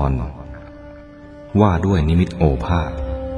รว่าด้วยนิมิตโอภาส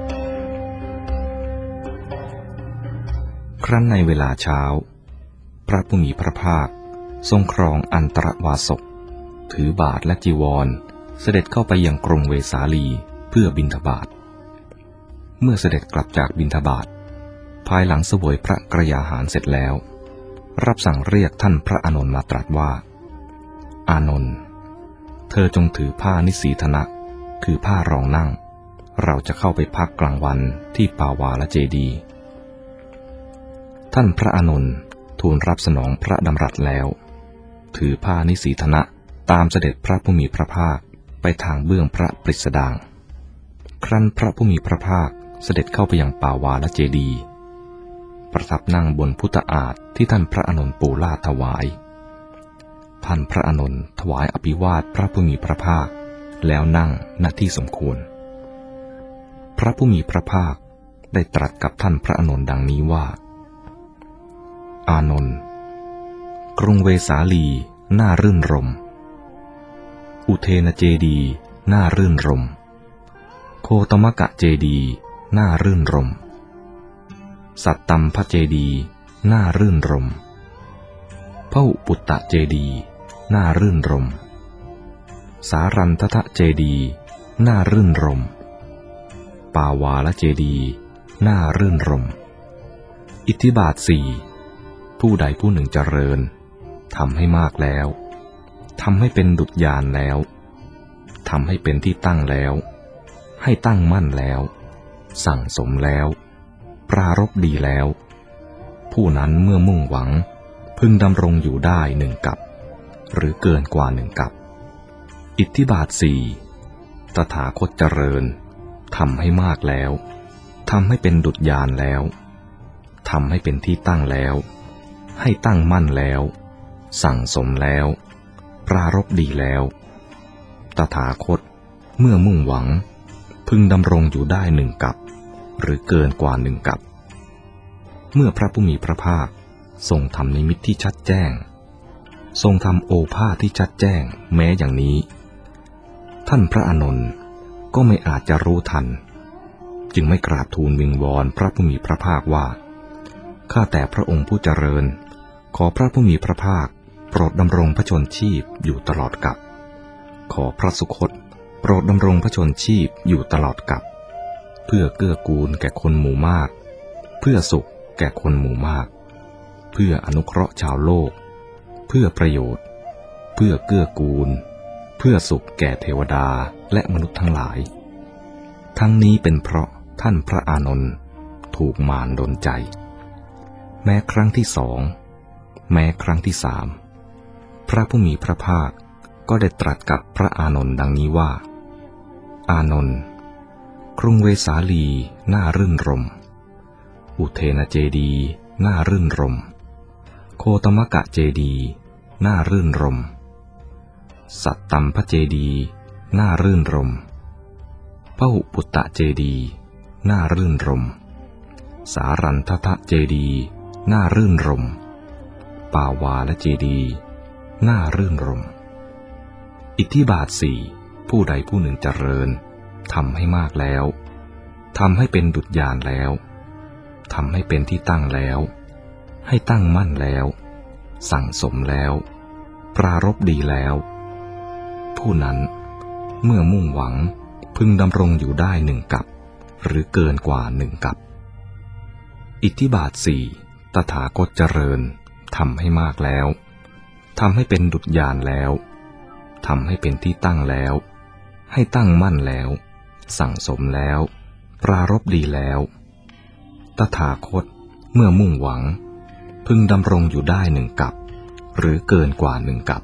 ครั้นในเวลาเช้าพระผู้มีพระภาคทรงครองอันตรวาสกถือบาทและจีวรเสด็จเข้าไปยังกรุงเวสาลีเพื่อบิณฑบาตเมื่อเสด็จกลับจากบิณฑบาตภายหลังเสวยพระกรยาหารเสร็จแล้วรับสั่งเรียกท่านพระอานนท์มาตรัสว่าอานนท์เธอจงถือผ้านิสีธนะคือผ้ารองนั่งเราจะเข้าไปพักกลางวันที่ปาวาลเจดีย์ท่านพระอานนท์ทูลรับสนองพระดำรัสแล้วถือผ้านิสีธนะตามเสด็จพระผู้มีพระภาคไปทางเบื้องพระปริสดางครั้นพระผู้มีพระภาคเสด็จเข้าไปยังปาวาลเจดีย์ประทับนั่งบนพุทธอาฏที่ท่านพระอานนท์ปูลาดถวายท่านพระอานนท์ถวายอภิวาทพระผู้มีพระภาคแล้วนั่งณที่สมควรพระผู้มีพระภาคได้ตรัสกับท่านพระอานนท์ดังนี้ว่าอานนท์กรุงเวสาลีน่ารื่นรมอุเทนเจดีย์น่ารื่นรมโคตมกะเจดีย์น่ารื่นรมสัตตัมพเจดีย์น่ารื่นรมพหุปุตตะเจดีย์น่ารื่นรมสารันททะเจดีย์น่ารื่นรมปาวาลเจดีย์น่ารื่นรมอิทธิบาทสี่ผู้ใดผู้หนึ่งเจริญทำให้มากแล้วทำให้เป็นดุจยานแล้วทำให้เป็นที่ตั้งแล้วให้ตั้งมั่นแล้วสั่งสมแล้วปรารภดีแล้วผู้นั้นเมื่อมุ่งหวังพึงดำรงอยู่ได้หนึ่งกัปหรือเกินกว่าหนึ่งกัปอิทธิบาทสี่ตถาคตเจริญทำให้มากแล้วทำให้เป็นดุจยานแล้วทำให้เป็นที่ตั้งแล้วให้ตั้งมั่นแล้วสั่งสมแล้วปรารภดีแล้วตถาคตเมื่อมุ่งหวังพึงดำรงอยู่ได้หนึ่งกัปหรือเกินกว่าหนึ่งกัปเมื่อพระผู้มีพระภาคทรงทำนิมิตที่ชัดแจ้งทรงทำโอภาสที่ชัดแจ้งแม้อย่างนี้ท่านพระอานนท์ก็ไม่อาจจะรู้ทันจึงไม่กราบทูลวิงวอนพระผู้มีพระภาคว่าข้าแต่พระองค์ผู้เจริญขอพระผู้มีพระภาคโปรดดำรงพระชนชีพอยู่ตลอดกาลขอพระสุคตโปรดดำรงพระชนชีพอยู่ตลอดกาลเพื่อเกื้อกูลแก่คนหมู่มากเพื่อสุขแก่คนหมู่มากเพื่ออนุเคราะห์ชาวโลกเพื่อประโยชน์เพื่อเกื้อกูลเพื่อสุขแก่เทวดาและมนุษย์ทั้งหลายทั้งนี้เป็นเพราะท่านพระอานนท์ถูกมารดลใจแม้ครั้งที่สองแม้ครั้งที่สามพระผู้มีพระภาคก็ได้ตรัสกับพระอานนท์ดังนี้ว่าอานนท์กรุงเวสาลีน่ารื่นรมอุเทนเจดีย์น่ารื่นรมโคตมกะเจดีย์น่ารื่นรมสัตตัมพเจดีย์น่ารื่นรมพหุปุตตะเจดีย์น่ารื่นรมสารันททะเจดีย์น่ารื่นรมปาวาลเจดีย์น่ารื่นรมอิทธิบาทสี่ผู้ใดผู้หนึ่งเจริญทำให้มากแล้วทำให้เป็นดุจยานแล้วทำให้เป็นที่ตั้งแล้วให้ตั้งมั่นแล้วสั่งสมแล้วปรารภดีแล้วผู้นั้นเมื่อมุ่งหวังพึงดำรงอยู่ได้หนึ่งกัปหรือเกินกว่าหนึ่งกัปอิทธิบาทสี่ตถาคตเจริญทำให้มากแล้วทำให้เป็นดุจยานแล้วทำให้เป็นที่ตั้งแล้วให้ตั้งมั่นแล้วสั่งสมแล้วปรารภดีแล้วตถาคตเมื่อมุ่งหวังพึงดำรงอยู่ได้หนึ่งกัปหรือเกินกว่าหนึ่งกัป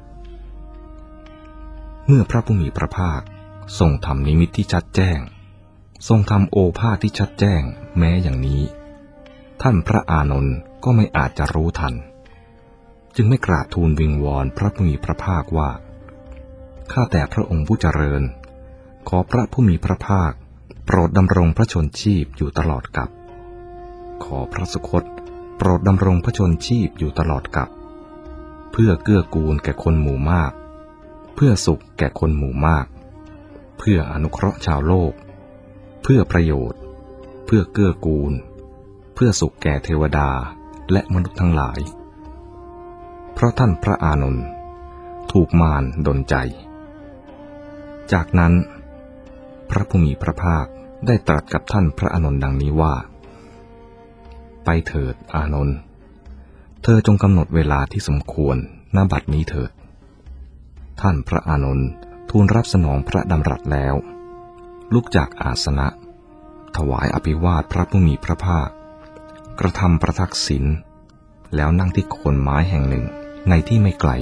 เมื่อพระผู้มีพระภาคทรงทำนิมิตที่ชัดแจ้งทรงทำโอภาสที่ชัดแจ้งแม้อย่างนี้ท่านพระอานนท์ก็ไม่อาจจะรู้ทันจึงไม่กราบทูลวิงวอนพระผู้มีพระภาคว่าข้าแต่พระองค์ผู้เจริญขอพระผู้มีพระภาคโปรดดำรงพระชนชีพอยู่ตลอดกาลขอพระสุคตโปรดดำรงพระชนชีพอยู่ตลอดกาลเพื่อเกื้อกูลแก่คนหมู่มากเพื่อสุขแก่คนหมู่มากเพื่ออนุเคราะห์ชาวโลกเพื่อประโยชน์เพื่อเกื้อกูลเพื่อสุขแก่เทวดาและมนุษย์ทั้งหลายเพราะท่านพระอานนท์ถูกมารดลใจจากนั้นพระผู้มีพระภาคได้ตรัสกับท่านพระอานนท์ดังนี้ว่าไปเถิดอานนท์เธอจงกำหนดเวลาที่สมควรณบัดนี้เถิดท่านพระอานนท์ทูลรับสนองพระดำรัสแล้วลุกจากอาสนะถวายอภิวาทพระผู้มีพระภาคกระทำประทักษิณแล้วนั่งที่โคนไม้แห่งหนึ่งในที่ไม่ไกล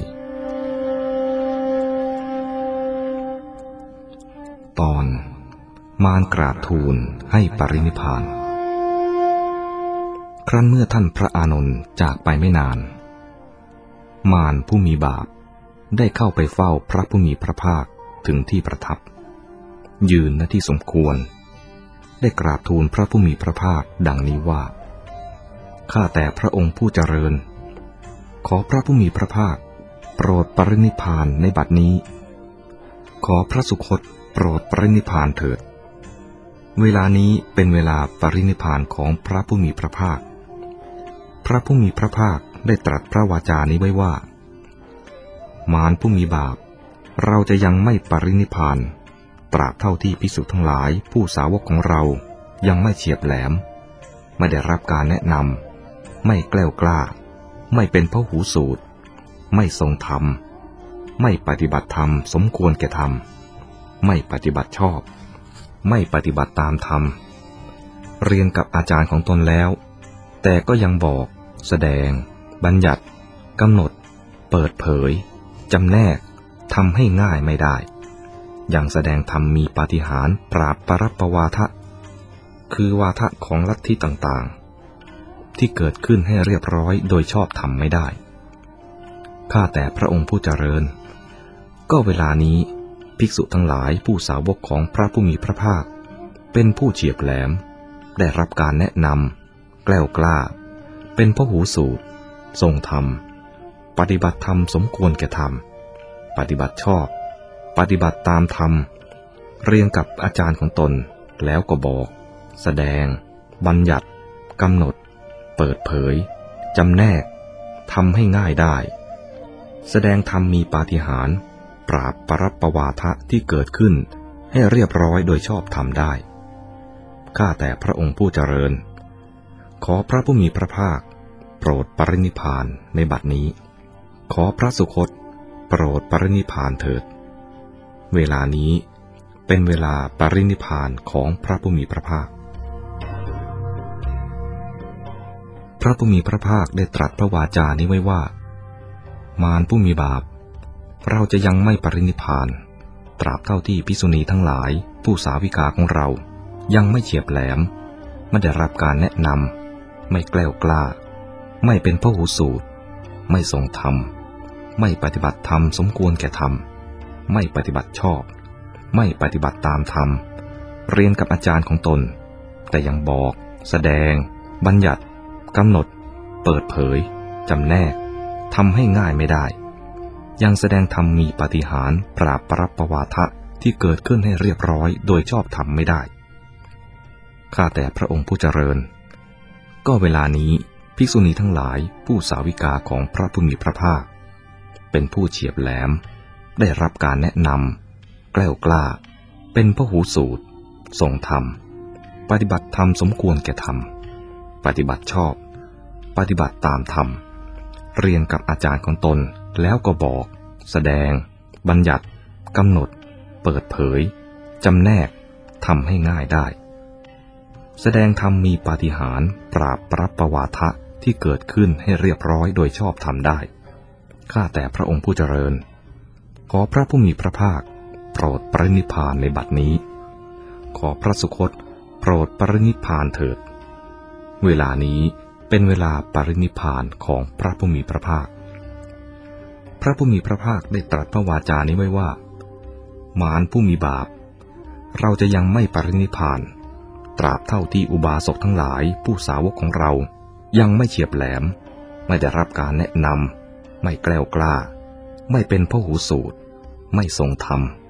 ตอนมารกราบทูลให้ปรินิพพานครั้นเมื่อท่านพระอานนท์จากไปไม่นานมารผู้มีบาปได้เข้าไปเฝ้าพระผู้มีพระภาคถึงที่ประทับยืนณที่สมควรได้กราบทูลพระผู้มีพระภาคดังนี้ว่าข้าแต่พระองค์ผู้เจริญขอพระผู้มีพระภาคโปรดปรินิพพานในบัดนี้ขอพระสุคตโปรดปรินิพพานเถิดเวลานี้เป็นเวลาปรินิพพานของพระผู้มีพระภาคพระผู้มีพระภาคได้ตรัสพระวาจานี้ไว้ว่ามารผู้มีบาปเราจะยังไม่ปรินิพพานตราบเท่าที่ภิกษุทั้งหลายผู้สาวกของเรายังไม่เฉียบแหลมไม่ได้รับการแนะนำไม่แกล้วกล้าไม่เป็นพหูสูตรไม่ทรงธรรมไม่ปฏิบัติธรรมสมควรแก่ธรรมไม่ปฏิบัติชอบไม่ปฏิบัติตามธรรมเรียนกับอาจารย์ของตนแล้วแต่ก็ยังบอกแสดงบัญญัติกำหนดเปิดเผยจำแนกทำให้ง่ายไม่ได้ยังแสดงธรรมมีปาฏิหาริย์ปราบปรัปปวาทะคือวาทะของลัทธิต่างๆที่เกิดขึ้นให้เรียบร้อยโดยชอบธรรมไม่ได้ข้าแต่พระองค์ผู้เจริญก็เวลานี้ภิกษุทั้งหลายผู้สาวกของพระผู้มีพระภาคเป็นผู้เฉียบแหลมได้รับการแนะนำแกล้วกล้าเป็นพหูสูตรทรงธรรมปฏิบัติธรรมสมควรแก่ธรรมปฏิบัติชอบปฏิบัติตามธรรมเรียนกับอาจารย์ของตนแล้วก็บอกแสดงบัญญัติกำหนดเปิดเผยจำแนกทำให้ง่ายได้แสดงธรรมมีปาฏิหาริย์ปราบปรัปปวาทะที่เกิดขึ้นให้เรียบร้อยโดยชอบธรรมได้ข้าแต่พระองค์ผู้เจริญขอพระผู้มีพระภาคโปรดปรินิพพานในบัดนี้ขอพระสุคตโปรดปรินิพพานเถิดเวลานี้เป็นเวลาปรินิพพานของพระผู้มีพระภาคพระผู้มีพระภาคได้ตรัสพระวาจานี้ไว้ว่ามารผู้มีบาปเราจะยังไม่ปรินิพพานตราบเท่าที่ภิกษุณีทั้งหลายผู้สาวิกาของเรายังไม่เฉียบแหลมไม่ได้รับการแนะนำไม่แกล้วกล้าไม่เป็นพหูสูตรไม่ทรงธรรมไม่ปฏิบัติธรรมสมควรแก่ธรรมไม่ปฏิบัติชอบไม่ปฏิบัติตามธรรมเรียนกับอาจารย์ของตนแต่ยังบอกแสดงบัญญัติกำหนดเปิดเผยจำแนกทำให้ง่ายไม่ได้ยังแสดงธรรมมีปาฏิหาริย์ปราบปรัปปวาทะที่เกิดขึ้นให้เรียบร้อยโดยชอบธรรมไม่ได้ข้าแต่พระองค์ผู้เจริญก็เวลานี้ภิกษุณีทั้งหลายผู้สาวิกาของพระผู้มีพระภาคเป็นผู้เฉียบแหลมได้รับการแนะนำแกล้วกล้าเป็นพหูสูตรทรงธรรมปฏิบัติธรรมสมควรแก่ธรรมปฏิบัติชอบปฏิบัติตามธรรมเรียนกับอาจารย์ของตนแล้วก็บอกแสดงบัญญัติกำหนดเปิดเผยจำแนกทำให้ง่ายได้แสดงธรรมมีปาฏิหาริย์ปราบปรัปปวาทะที่เกิดขึ้นให้เรียบร้อยโดยชอบธรรมได้ข้าแต่พระองค์ผู้เจริญขอพระผู้มีพระภาคโปรดปรินิพพานในบัดนี้ขอพระสุคตโปรดปรินิพพานเถิดเวลานี้เป็นเวลาปรินิพพานของพระผู้มีพระภาคพระผู้มีพระภาคได้ตรัสพระวาจานี้ไว้ว่ามารผู้มีบาปเราจะยังไม่ปรินิพพานตราบเท่าที่อุบาสกทั้งหลายผู้สาวกของเรายังไม่เฉียบแหลมไม่ได้รับการแนะนำไม่แกล้วกล้าไม่เป็นพหูสูตรไม่ทรงธรรม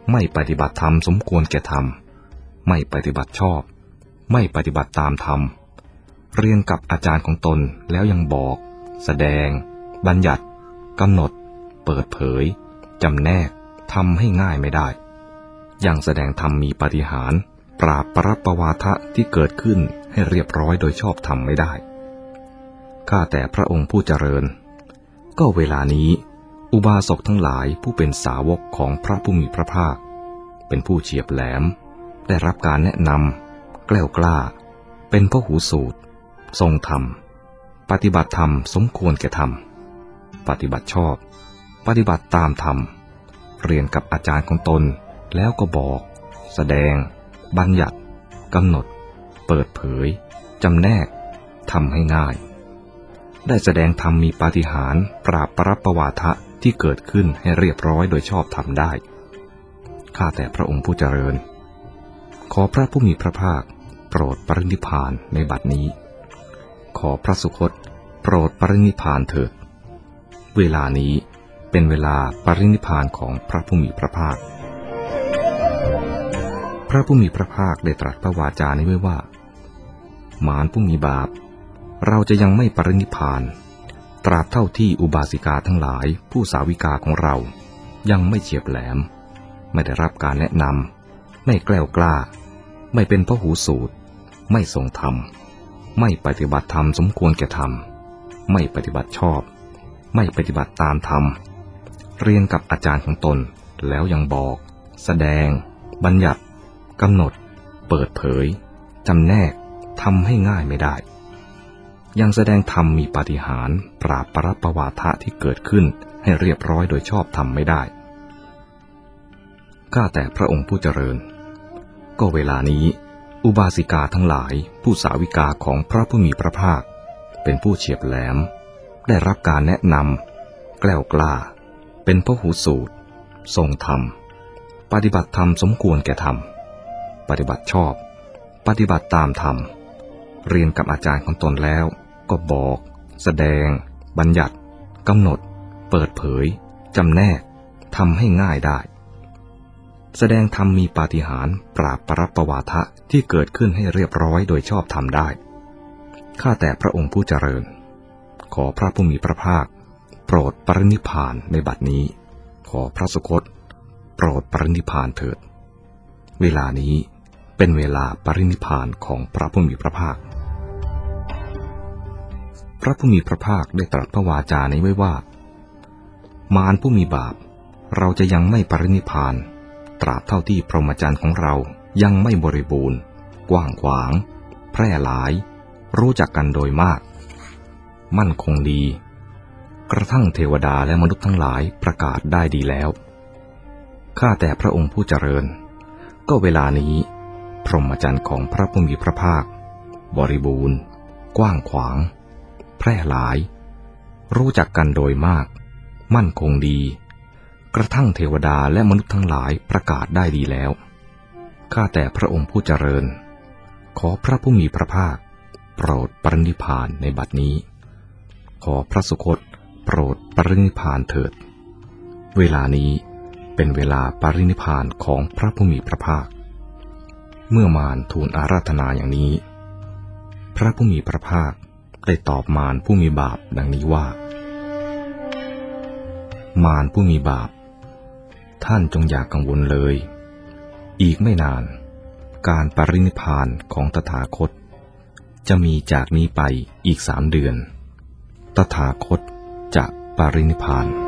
ไม่ปฏิบัติธรรมสมควรแก่ธรรมไม่ปฏิบัติชอบไม่ปฏิบัติตามธรรมเรียนกับอาจารย์ของตนแล้วยังบอกแสดงบัญญัติกำหนดเปิดเผยจำแนกทำให้ง่ายไม่ได้ยังแสดงธรรมมีปาฏิหาริย์ปราบปรับปวาทะที่เกิดขึ้นให้เรียบร้อยโดยชอบธรรมไม่ได้ข้าแต่พระองค์ผู้เจริญก็เวลานี้อุบาสกทั้งหลายผู้เป็นสาวกของพระผู้มีพระภาคเป็นผู้เฉียบแหลมได้รับการแนะนำแกล้วกล้าเป็นพหูสูตรทรงธรรมปฏิบัติธรรมสมควรแก่ธรรมปฏิบัติชอบปฏิบัติตามธรรมเรียนกับอาจารย์ของตนแล้วก็บอกแสดงบัญญัติกำหนดเปิดเผยจำแนกทำให้ง่ายได้แสดงธรรมมีปาฏิหาริย์ปราบปรับปวาทะที่เกิดขึ้นให้เรียบร้อยโดยชอบธรรมได้ข้าแต่พระองค์ผู้เจริญขอพระผู้มีพระภาคโปรดปรินิพพานในบัดนี้ขอพระสุคตโปรดปรินิพพานเถิดเวลานี้เป็นเวลาปรินิพพานของพระผู้มีพระภาคพระผู้มีพระภาคได้ตรัสพระวาจานี้ไว้ว่ามารผู้มีบาปเราจะยังไม่ปรินิพพานตราบเท่าที่อุบาสิกาทั้งหลายผู้สาวิกาของเรายังไม่เฉียบแหลมไม่ได้รับการแนะนำไม่แกล้วกล้าไม่เป็นพหูสูตรไม่ทรงธรรมไม่ปฏิบัติธรรมสมควรแก่ธรรมไม่ปฏิบัติชอบไม่ปฏิบัติตามธรรมเรียนกับอาจารย์ของตนแล้วยังบอกแสดงบัญญัติกำหนดเปิดเผยจำแนกทำให้ง่ายไม่ได้ยังแสดงธรรมมีปาฏิหาริย์ปราบปรับปวาทะที่เกิดขึ้นให้เรียบร้อยโดยชอบธรรมไม่ได้ข้าแต่พระองค์ผู้เจริญก็เวลานี้อุบาสิกาทั้งหลายผู้สาวิกาของพระผู้มีพระภาคเป็นผู้เฉียบแหลมได้รับการแนะนำแกล้วกล้าเป็นพหูสูตรทรงธรรมปฏิบัติธรรมสมควรแก่ธรรมปฏิบัติชอบปฏิบัติตามธรรมเรียนกับอาจารย์ของตนแล้วก็บอกแสดงบัญญัติกำหนดเปิดเผยจำแนกทำให้ง่ายได้แสดงธรรมมีปาฏิหาริย์ปราบปรับปวาทะที่เกิดขึ้นให้เรียบร้อยโดยชอบธรรมได้ข้าแต่พระองค์ผู้เจริญขอพระผู้มีพระภาคโปรดปรินิพพานในบัดนี้ขอพระสุคตโปรดปรินิพพานเถิดเวลานี้เป็นเวลาปรินิพพานของพระผู้มีพระภาคพระผู้มีพระภาคได้ตรัสพระวาจานี้ไว้ว่ามารผู้มีบาปเราจะยังไม่ปรินิพพานตราบเท่าที่พรหมจรรย์ของเรายังไม่บริบูรณ์กว้างขวางแพร่หลายรู้จักกันโดยมากมั่นคงดีกระทั่งเทวดาและมนุษย์ทั้งหลายประกาศได้ดีแล้วข้าแต่พระองค์ผู้เจริญก็เวลานี้พรหมจรรย์ของพระผู้มีพระภาคบริบูรณ์กว้างขวางแพร่หลายรู้จักกันโดยมากมั่นคงดีกระทั่งเทวดาและมนุษย์ทั้งหลายประกาศได้ดีแล้วข้าแต่พระองค์ผู้เจริญขอพระผู้มีพระภาคโปรดปรินิพพานในบัดนี้ขอพระสุคตโปรดปรินิพพานเถิดเวลานี้เป็นเวลาปรินิพพานของพระผู้มีพระภาคเมื่อมารทูลอาราธนาอย่างนี้พระผู้มีพระภาคได้ตอบมารผู้มีบาปดังนี้ว่ามารผู้มีบาปท่านจงอย่ากังวลเลยอีกไม่นานการปรินิพพานของตถาคตจะมีจากนี้ไปอีก3 เดือนตถาคตจะปรินิพพาน